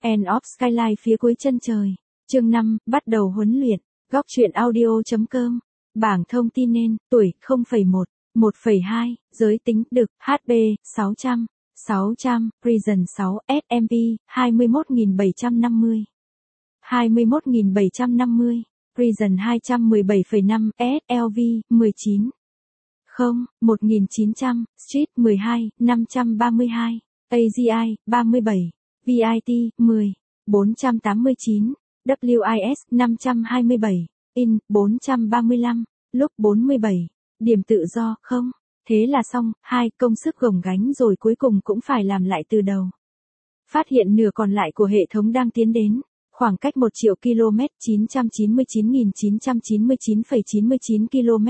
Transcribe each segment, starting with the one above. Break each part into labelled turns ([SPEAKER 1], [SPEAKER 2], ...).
[SPEAKER 1] End of Skyline phía cuối chân trời. Chương 5, bắt đầu huấn luyện. Góc truyện audio.com. Bảng thông tin nên, tuổi, 0,1, 1,2, giới tính, đực, HB, 600, 600, Reason 6, SMP, 21.750. 21.750, Reason 217,5, SLV, 19. 0, 1900, Street 12, 532, AGI, 37, VIT, 10, 489, WIS, 527, IN, 435, lúc 47, điểm tự do, không. Thế là xong, 2, công sức gồng gánh rồi cuối cùng cũng phải làm lại từ đầu. Phát hiện nửa còn lại của hệ thống đang tiến đến. Khoảng cách 1 triệu km, 999.999,99 km,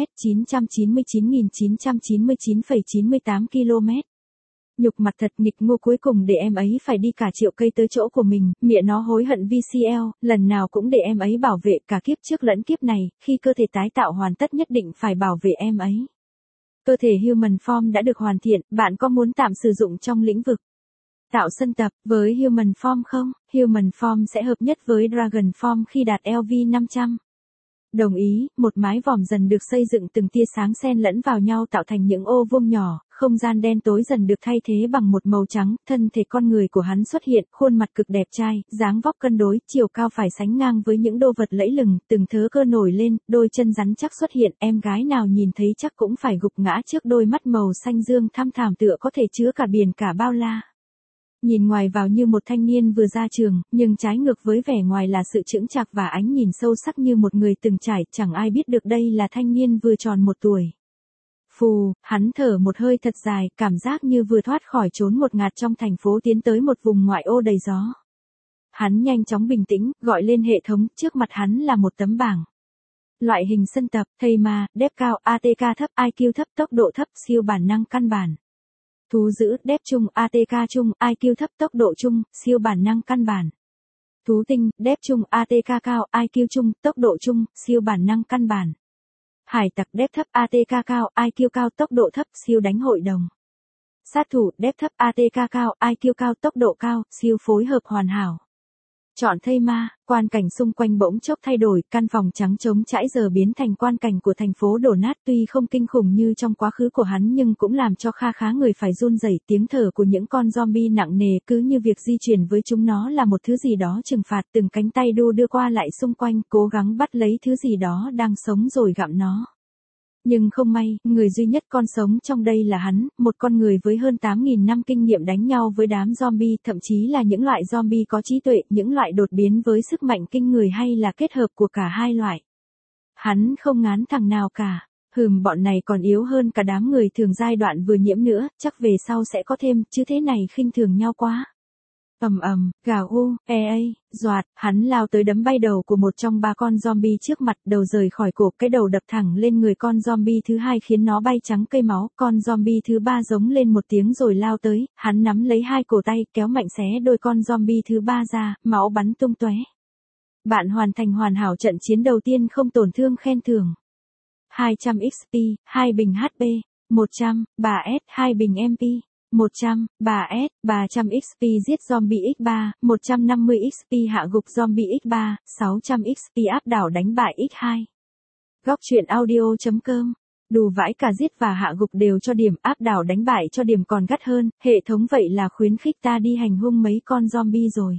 [SPEAKER 1] 999.999,98 km. Nhục mặt thật nghịch ngu, cuối cùng để em ấy phải đi cả triệu cây tới chỗ của mình, mẹ nó hối hận VCL, lần nào cũng để em ấy bảo vệ cả kiếp trước lẫn kiếp này, khi cơ thể tái tạo hoàn tất nhất định phải bảo vệ em ấy. Cơ thể Human Form đã được hoàn thiện, bạn có muốn tạm sử dụng trong lĩnh vực tạo sân tập với Human Form không? Human Form sẽ hợp nhất với Dragon Form khi đạt LV500. Đồng ý, một mái vòm dần được xây dựng, từng tia sáng xen lẫn vào nhau tạo thành những ô vuông nhỏ, không gian đen tối dần được thay thế bằng một màu trắng, thân thể con người của hắn xuất hiện, khuôn mặt cực đẹp trai, dáng vóc cân đối, chiều cao phải sánh ngang với những đô vật lẫy lừng, từng thớ cơ nổi lên, đôi chân rắn chắc xuất hiện, em gái nào nhìn thấy chắc cũng phải gục ngã trước đôi mắt màu xanh dương thăm thẳm tựa có thể chứa cả biển cả bao la. Nhìn ngoài vào như một thanh niên vừa ra trường, nhưng trái ngược với vẻ ngoài là sự chững chạc và ánh nhìn sâu sắc như một người từng trải, chẳng ai biết được đây là thanh niên vừa tròn 1 tuổi. Phù, hắn thở một hơi thật dài, cảm giác như vừa thoát khỏi chốn ngột ngạt trong thành phố tiến tới một vùng ngoại ô đầy gió. Hắn nhanh chóng bình tĩnh, gọi lên hệ thống, trước mặt hắn là một tấm bảng. Loại hình sân tập, thầy ma, đép cao, ATK thấp, IQ thấp, tốc độ thấp, siêu bản năng căn bản. Thú dữ, đép trung, ATK trung, IQ thấp, tốc độ trung, siêu bản năng căn bản. Thú tinh, đép trung, ATK cao, IQ trung, tốc độ trung, siêu bản năng căn bản. Hải tặc, đép thấp, ATK cao, IQ cao, tốc độ thấp, siêu đánh hội đồng. Sát thủ, đép thấp, ATK cao, IQ cao, tốc độ cao, siêu phối hợp hoàn hảo. Chọn thây ma, quan cảnh xung quanh bỗng chốc thay đổi, căn phòng trắng trống trải giờ biến thành quan cảnh của thành phố đổ nát, tuy không kinh khủng như trong quá khứ của hắn nhưng cũng làm cho kha khá người phải run rẩy, tiếng thở của những con zombie nặng nề, cứ như việc di chuyển với chúng nó là một thứ gì đó trừng phạt, từng cánh tay đu đưa qua lại xung quanh, cố gắng bắt lấy thứ gì đó đang sống rồi gặm nó. Nhưng không may, người duy nhất còn sống trong đây là hắn, một con người với hơn 8.000 năm kinh nghiệm đánh nhau với đám zombie, thậm chí là những loại zombie có trí tuệ, những loại đột biến với sức mạnh kinh người hay là kết hợp của cả hai loại. Hắn không ngán thằng nào cả. Bọn này còn yếu hơn cả đám người thường giai đoạn vừa nhiễm nữa, chắc về sau sẽ có thêm, chứ thế này khinh thường nhau quá. Gào doạt, hắn lao tới đấm bay đầu của một trong 3 con zombie trước mặt, đầu rời khỏi cổ, cái đầu đập thẳng lên người con zombie thứ 2 khiến nó bay trắng cây máu, con zombie thứ 3 giống lên một tiếng rồi lao tới, hắn nắm lấy 2 cổ tay, kéo mạnh xé đôi con zombie thứ 3 ra, máu bắn tung tóe. Bạn hoàn thành hoàn hảo trận chiến đầu tiên không tổn thương, khen thưởng. 200 XP, 2 bình HP, 100, 3S, 2 bình MP. 100, 3S, 300 XP giết zombie X3, 150 XP hạ gục zombie X3, 600 XP áp đảo đánh bại X2. Góc truyện audio.com. Đủ vãi cả giết và hạ gục đều cho điểm, áp đảo đánh bại cho điểm còn gắt hơn, hệ thống vậy là khuyến khích ta đi hành hung mấy con zombie rồi.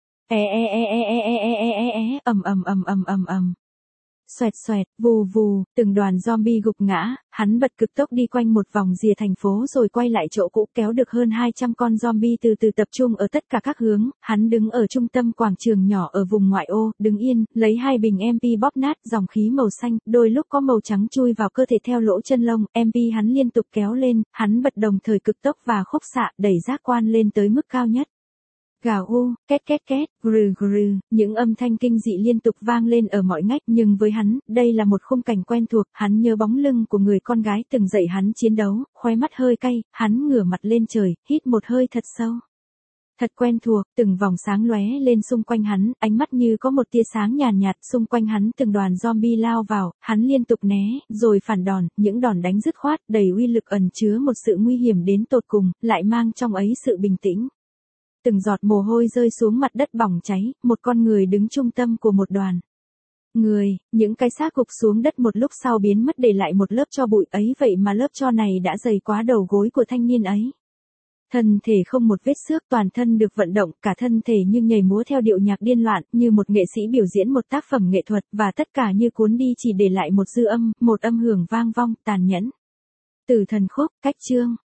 [SPEAKER 1] Xoẹt xoẹt, vù vù, từng đoàn zombie gục ngã, hắn bật cực tốc đi quanh một vòng rìa thành phố rồi quay lại chỗ cũ, kéo được hơn 200 con zombie từ từ tập trung ở tất cả các hướng, hắn đứng ở trung tâm quảng trường nhỏ ở vùng ngoại ô, đứng yên, lấy 2 bình MP bóp nát, dòng khí màu xanh, đôi lúc có màu trắng chui vào cơ thể theo lỗ chân lông, MP hắn liên tục kéo lên, hắn bật đồng thời cực tốc và khúc xạ, đẩy giác quan lên tới mức cao nhất. Gào két két két, grừ grừ, những âm thanh kinh dị liên tục vang lên ở mọi ngách, nhưng với hắn, đây là một khung cảnh quen thuộc, hắn nhớ bóng lưng của người con gái từng dạy hắn chiến đấu, khóe mắt hơi cay, hắn ngửa mặt lên trời, hít một hơi thật sâu. Thật quen thuộc, từng vòng sáng lóe lên xung quanh hắn, ánh mắt như có một tia sáng nhàn nhạt, xung quanh hắn từng đoàn zombie lao vào, hắn liên tục né, rồi phản đòn, những đòn đánh dứt khoát, đầy uy lực ẩn chứa một sự nguy hiểm đến tột cùng, lại mang trong ấy sự bình tĩnh. Từng giọt mồ hôi rơi xuống mặt đất bỏng cháy, một con người đứng trung tâm của một đoàn người, những cái xác gục xuống đất một lúc sau biến mất để lại một lớp tro bụi ấy, vậy mà lớp tro này đã dày quá đầu gối của thanh niên ấy. Thân thể không một vết xước, toàn thân được vận động, cả thân thể như nhảy múa theo điệu nhạc điên loạn, như một nghệ sĩ biểu diễn một tác phẩm nghệ thuật, và tất cả như cuốn đi chỉ để lại một dư âm, một âm hưởng vang vong, tàn nhẫn. Tử thần khúc, cách chương.